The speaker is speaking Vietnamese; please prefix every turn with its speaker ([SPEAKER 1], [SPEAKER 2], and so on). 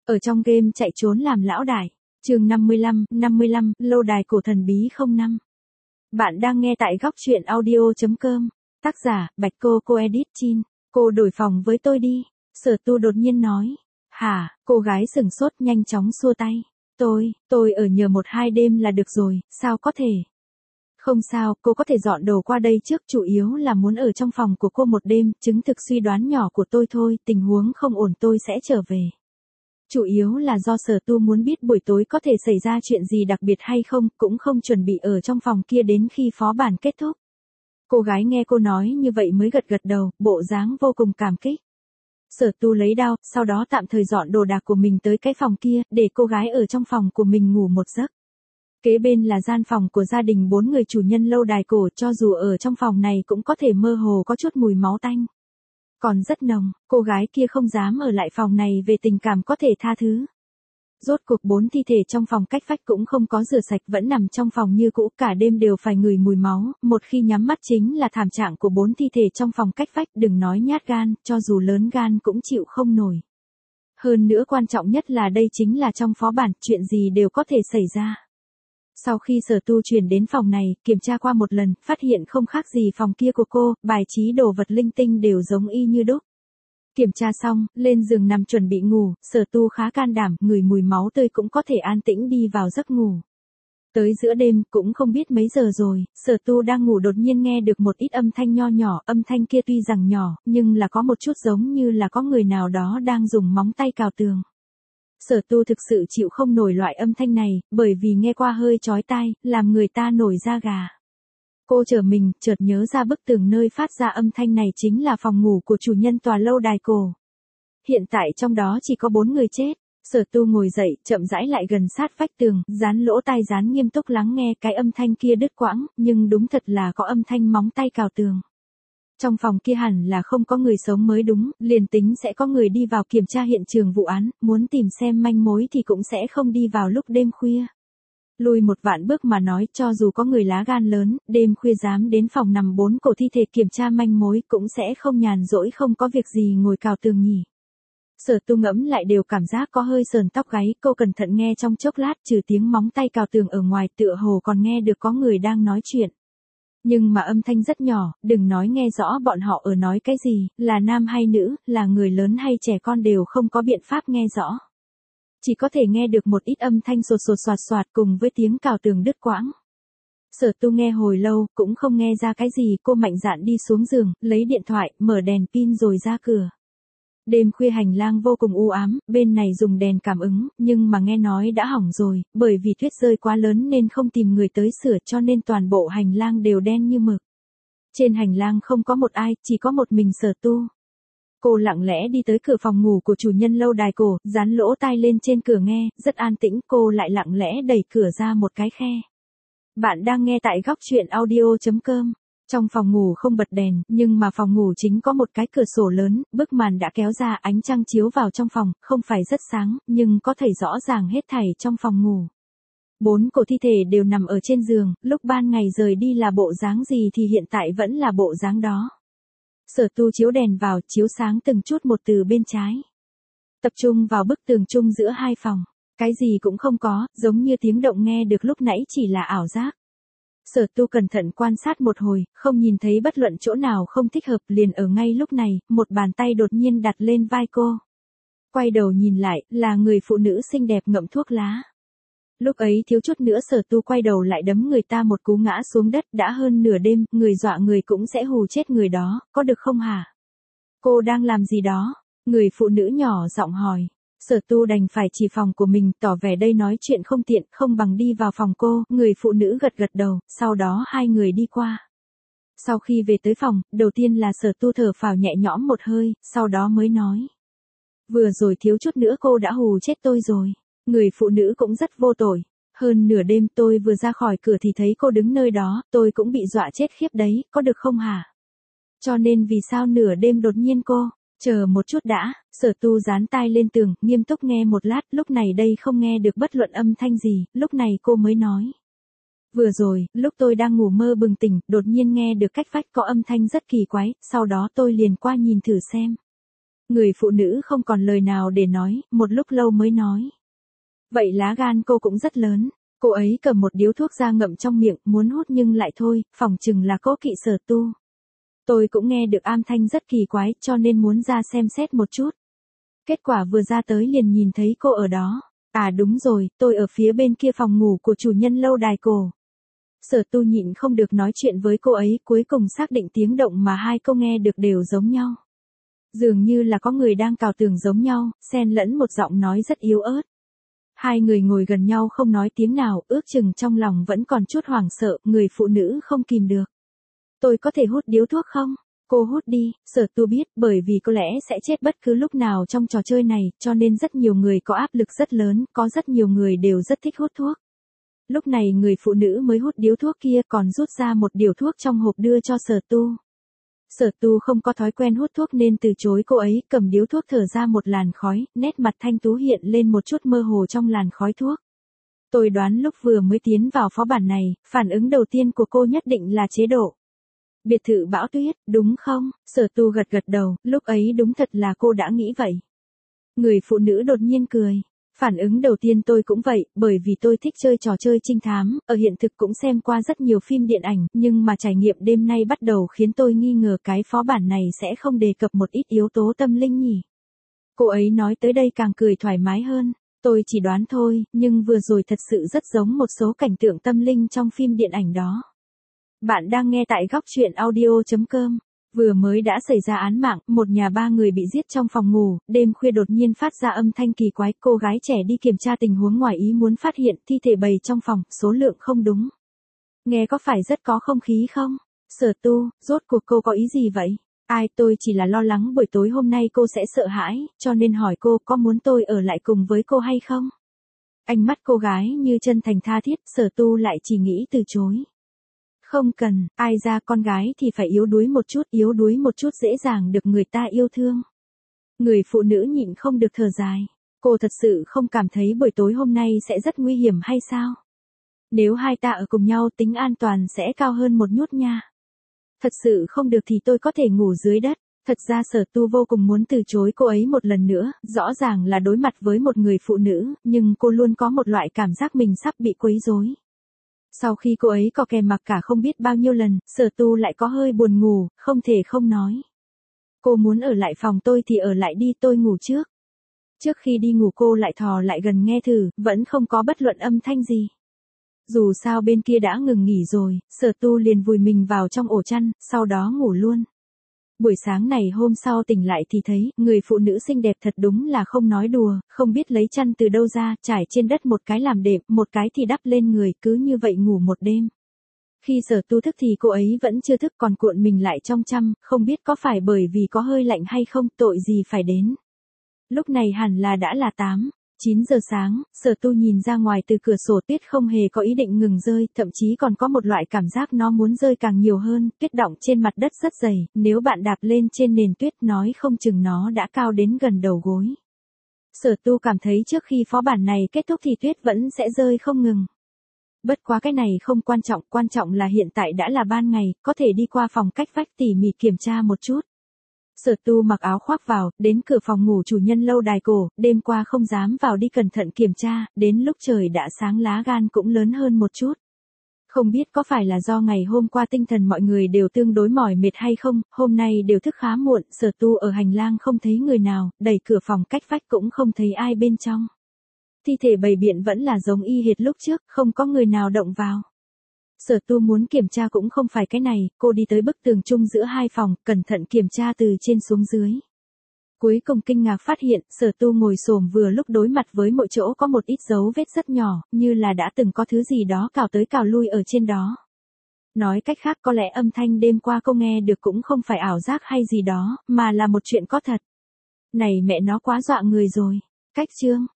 [SPEAKER 1] Ở trong game chạy trốn làm lão đại. Chương 55, lâu đài cổ thần bí 05. Bạn đang nghe tại góc truyện audio.com. Tác giả, Bạch Cô edit Chin. Cô đổi phòng với tôi đi. Sở Tu đột nhiên nói. Hả, cô gái sửng sốt nhanh chóng xua tay. Tôi ở nhờ 1-2 đêm là được rồi, sao có thể? Không sao, cô có thể dọn đồ qua đây trước, chủ yếu là muốn ở trong phòng của cô một đêm, chứng thực suy đoán nhỏ của tôi thôi, tình huống không ổn tôi sẽ trở về. Chủ yếu là do Sở Tu muốn biết buổi tối có thể xảy ra chuyện gì đặc biệt hay không, cũng không chuẩn bị ở trong phòng kia đến khi phó bản kết thúc. Cô gái nghe cô nói như vậy mới gật gật đầu, bộ dáng vô cùng cảm kích. Sở Tu lấy đao, sau đó tạm thời dọn đồ đạc của mình tới cái phòng kia, để cô gái ở trong phòng của mình ngủ một giấc. Kế bên là gian phòng của gia đình 4 người chủ nhân lâu đài cổ, cho dù ở trong phòng này cũng có thể mơ hồ có chút mùi máu tanh. Còn rất nồng, cô gái kia không dám ở lại phòng này về tình cảm có thể tha thứ. Rốt cuộc 4 thi thể trong phòng cách vách cũng không có rửa sạch, vẫn nằm trong phòng như cũ, cả đêm đều phải ngửi mùi máu, một khi nhắm mắt chính là thảm trạng của 4 thi thể trong phòng cách vách, đừng nói nhát gan, cho dù lớn gan cũng chịu không nổi. Hơn nữa quan trọng nhất là đây chính là trong phó bản, chuyện gì đều có thể xảy ra. Sau khi Sở Tu chuyển đến phòng này, kiểm tra qua một lần, phát hiện không khác gì phòng kia của cô, bài trí đồ vật linh tinh đều giống y như đúc. Kiểm tra xong, lên giường nằm chuẩn bị ngủ, Sở Tu khá can đảm, ngửi mùi máu tươi cũng có thể an tĩnh đi vào giấc ngủ. Tới giữa đêm, cũng không biết mấy giờ rồi, Sở Tu đang ngủ đột nhiên nghe được một ít âm thanh nho nhỏ, âm thanh kia tuy rằng nhỏ, nhưng là có một chút giống như là có người nào đó đang dùng móng tay cào tường. Sở Tu thực sự chịu không nổi loại âm thanh này, bởi vì nghe qua hơi chói tai, làm người ta nổi da gà. Cô trở mình, chợt nhớ ra bức tường nơi phát ra âm thanh này chính là phòng ngủ của chủ nhân tòa lâu đài cổ. Hiện tại trong đó chỉ có 4 người chết. Sở Tu ngồi dậy, chậm rãi lại gần sát vách tường, dán lỗ tai dán nghiêm túc lắng nghe cái âm thanh kia đứt quãng, nhưng đúng thật là có âm thanh móng tay cào tường. Trong phòng kia hẳn là không có người sống mới đúng, liền tính sẽ có người đi vào kiểm tra hiện trường vụ án, muốn tìm xem manh mối thì cũng sẽ không đi vào lúc đêm khuya. Lùi một vạn bước mà nói, cho dù có người lá gan lớn, đêm khuya dám đến phòng nằm 4 cổ thi thể kiểm tra manh mối cũng sẽ không nhàn rỗi không có việc gì ngồi cào tường nhỉ. Sở Tu ngẫm lại đều cảm giác có hơi sờn tóc gáy, cô cẩn thận nghe trong chốc lát, trừ tiếng móng tay cào tường ở ngoài tựa hồ còn nghe được có người đang nói chuyện. Nhưng mà âm thanh rất nhỏ, đừng nói nghe rõ bọn họ ở nói cái gì, là nam hay nữ, là người lớn hay trẻ con đều không có biện pháp nghe rõ. Chỉ có thể nghe được một ít âm thanh sột sột soạt soạt cùng với tiếng cào tường đứt quãng. Sở Tu nghe hồi lâu, cũng không nghe ra cái gì, cô mạnh dạn đi xuống giường, lấy điện thoại, mở đèn pin rồi ra cửa. Đêm khuya hành lang vô cùng u ám, bên này dùng đèn cảm ứng, nhưng mà nghe nói đã hỏng rồi, bởi vì tuyết rơi quá lớn nên không tìm người tới sửa cho nên toàn bộ hành lang đều đen như mực. Trên hành lang không có một ai, chỉ có một mình Sở Tu. Cô lặng lẽ đi tới cửa phòng ngủ của chủ nhân lâu đài cổ, dán lỗ tai lên trên cửa nghe, rất an tĩnh, cô lại lặng lẽ đẩy cửa ra một cái khe. Bạn đang nghe tại góc truyện audio.com. Trong phòng ngủ không bật đèn, nhưng mà phòng ngủ chính có một cái cửa sổ lớn, bức màn đã kéo ra, ánh trăng chiếu vào trong phòng, không phải rất sáng, nhưng có thể rõ ràng hết thảy trong phòng ngủ. 4 cổ thi thể đều nằm ở trên giường, lúc ban ngày rời đi là bộ dáng gì thì hiện tại vẫn là bộ dáng đó. Sở Tu chiếu đèn vào, chiếu sáng từng chút một từ bên trái. Tập trung vào bức tường chung giữa hai phòng. Cái gì cũng không có, giống như tiếng động nghe được lúc nãy chỉ là ảo giác. Sở Tu cẩn thận quan sát một hồi, không nhìn thấy bất luận chỗ nào không thích hợp, liền ở ngay lúc này, một bàn tay đột nhiên đặt lên vai cô. Quay đầu nhìn lại, là người phụ nữ xinh đẹp ngậm thuốc lá. Lúc ấy thiếu chút nữa Sở Tu quay đầu lại đấm người ta một cú ngã xuống đất, đã hơn nửa đêm, người dọa người cũng sẽ hù chết người đó, có được không hả? Cô đang làm gì đó? Người phụ nữ nhỏ giọng hỏi. Sở Tu đành phải chỉ phòng của mình, tỏ vẻ đây nói chuyện không tiện, không bằng đi vào phòng cô, người phụ nữ gật gật đầu, sau đó hai người đi qua. Sau khi về tới phòng, đầu tiên là Sở Tu thở phào nhẹ nhõm một hơi, sau đó mới nói. Vừa rồi thiếu chút nữa cô đã hù chết tôi rồi. Người phụ nữ cũng rất vô tội. Hơn nửa đêm tôi vừa ra khỏi cửa thì thấy cô đứng nơi đó, tôi cũng bị dọa chết khiếp đấy, có được không hả? Cho nên vì sao nửa đêm đột nhiên cô? Chờ một chút đã, Sở Tu dán tai lên tường, nghiêm túc nghe một lát, lúc này đây không nghe được bất luận âm thanh gì, lúc này cô mới nói. Vừa rồi, lúc tôi đang ngủ mơ bừng tỉnh, đột nhiên nghe được cách vách có âm thanh rất kỳ quái, sau đó tôi liền qua nhìn thử xem. Người phụ nữ không còn lời nào để nói, một lúc lâu mới nói. Vậy lá gan cô cũng rất lớn. Cô ấy cầm một điếu thuốc ra ngậm trong miệng, muốn hút nhưng lại thôi, phỏng chừng là cố kỵ Sở Tu. Tôi cũng nghe được âm thanh rất kỳ quái, cho nên muốn ra xem xét một chút. Kết quả vừa ra tới liền nhìn thấy cô ở đó. À đúng rồi, tôi ở phía bên kia phòng ngủ của chủ nhân lâu đài cổ. Sở Tu nhịn không được nói chuyện với cô ấy, cuối cùng xác định tiếng động mà hai cô nghe được đều giống nhau. Dường như là có người đang cào tường giống nhau, xen lẫn một giọng nói rất yếu ớt. Hai người ngồi gần nhau không nói tiếng nào, ước chừng trong lòng vẫn còn chút hoảng sợ, người phụ nữ không kìm được. Tôi có thể hút điếu thuốc không? Cô hút đi, Sở Tu biết, bởi vì có lẽ sẽ chết bất cứ lúc nào trong trò chơi này, cho nên rất nhiều người có áp lực rất lớn, có rất nhiều người đều rất thích hút thuốc. Lúc này người phụ nữ mới hút điếu thuốc kia còn rút ra một điếu thuốc trong hộp đưa cho Sở Tu. Sở Tu không có thói quen hút thuốc nên từ chối cô ấy, cầm điếu thuốc thở ra một làn khói, nét mặt thanh tú hiện lên một chút mơ hồ trong làn khói thuốc. Tôi đoán lúc vừa mới tiến vào phó bản này, phản ứng đầu tiên của cô nhất định là chế độ. Biệt thự bão tuyết, đúng không? Sở Tu gật gật đầu, lúc ấy đúng thật là cô đã nghĩ vậy. Người phụ nữ đột nhiên cười. Phản ứng đầu tiên tôi cũng vậy, bởi vì tôi thích chơi trò chơi trinh thám, ở hiện thực cũng xem qua rất nhiều phim điện ảnh, nhưng mà trải nghiệm đêm nay bắt đầu khiến tôi nghi ngờ cái phó bản này sẽ không đề cập một ít yếu tố tâm linh nhỉ. Cô ấy nói tới đây càng cười thoải mái hơn. Tôi chỉ đoán thôi, nhưng vừa rồi thật sự rất giống một số cảnh tượng tâm linh trong phim điện ảnh đó. Bạn đang nghe tại góc truyện audio.com. Vừa mới đã xảy ra án mạng, một nhà ba người bị giết trong phòng ngủ, đêm khuya đột nhiên phát ra âm thanh kỳ quái, cô gái trẻ đi kiểm tra tình huống ngoài ý muốn phát hiện thi thể bầy trong phòng, số lượng không đúng. Nghe có phải rất có không khí không? Sở Tu, rốt cuộc cô có ý gì vậy? Ai, tôi chỉ là lo lắng buổi tối hôm nay cô sẽ sợ hãi, cho nên hỏi cô có muốn tôi ở lại cùng với cô hay không? Ánh mắt cô gái như chân thành tha thiết, Sở Tu lại chỉ nghĩ từ chối. Không cần, ai ra con gái thì phải yếu đuối một chút dễ dàng được người ta yêu thương. Người phụ nữ nhịn không được thở dài. Cô thật sự không cảm thấy buổi tối hôm nay sẽ rất nguy hiểm hay sao? Nếu hai ta ở cùng nhau tính an toàn sẽ cao hơn một chút nha. Thật sự không được thì tôi có thể ngủ dưới đất. Thật ra Sở Tu vô cùng muốn từ chối cô ấy một lần nữa, rõ ràng là đối mặt với một người phụ nữ, nhưng cô luôn có một loại cảm giác mình sắp bị quấy rối. Sau khi cô ấy có kè mặc cả không biết bao nhiêu lần, Sở Tu lại có hơi buồn ngủ, không thể không nói. Cô muốn ở lại phòng tôi thì ở lại đi, tôi ngủ trước. Trước khi đi ngủ cô lại thò lại gần nghe thử, vẫn không có bất luận âm thanh gì. Dù sao bên kia đã ngừng nghỉ rồi, Sở Tu liền vùi mình vào trong ổ chăn, sau đó ngủ luôn. Buổi sáng này hôm sau tỉnh lại thì thấy, người phụ nữ xinh đẹp thật đúng là không nói đùa, không biết lấy chăn từ đâu ra, trải trên đất một cái làm đệm, một cái thì đắp lên người, cứ như vậy ngủ một đêm. Khi Sở Tu thức thì cô ấy vẫn chưa thức còn cuộn mình lại trong chăn, không biết có phải bởi vì có hơi lạnh hay không, tội gì phải đến. Lúc này hẳn là đã là 9 giờ sáng, Sở Tu nhìn ra ngoài từ cửa sổ, tuyết không hề có ý định ngừng rơi, thậm chí còn có một loại cảm giác nó muốn rơi càng nhiều hơn, tuyết đọng trên mặt đất rất dày, nếu bạn đạp lên trên nền tuyết nói không chừng nó đã cao đến gần đầu gối. Sở Tu cảm thấy trước khi phó bản này kết thúc thì tuyết vẫn sẽ rơi không ngừng. Bất quá cái này không quan trọng là hiện tại đã là ban ngày, có thể đi qua phòng cách vách tỉ mỉ kiểm tra một chút. Sở Tu mặc áo khoác vào, đến cửa phòng ngủ chủ nhân lâu đài cổ, đêm qua không dám vào đi cẩn thận kiểm tra, đến lúc trời đã sáng lá gan cũng lớn hơn một chút. Không biết có phải là do ngày hôm qua tinh thần mọi người đều tương đối mỏi mệt hay không, hôm nay đều thức khá muộn, Sở Tu ở hành lang không thấy người nào, đẩy cửa phòng cách vách cũng không thấy ai bên trong. Thi thể bầy biện vẫn là giống y hệt lúc trước, không có người nào động vào. Sở Tu muốn kiểm tra cũng không phải cái này, cô đi tới bức tường chung giữa hai phòng, cẩn thận kiểm tra từ trên xuống dưới. Cuối cùng kinh ngạc phát hiện, Sở Tu ngồi xổm vừa lúc đối mặt với mỗi chỗ có một ít dấu vết rất nhỏ, như là đã từng có thứ gì đó cào tới cào lui ở trên đó. Nói cách khác có lẽ âm thanh đêm qua cô nghe được cũng không phải ảo giác hay gì đó, mà là một chuyện có thật. Này mẹ nó quá dọa người rồi. Cách chương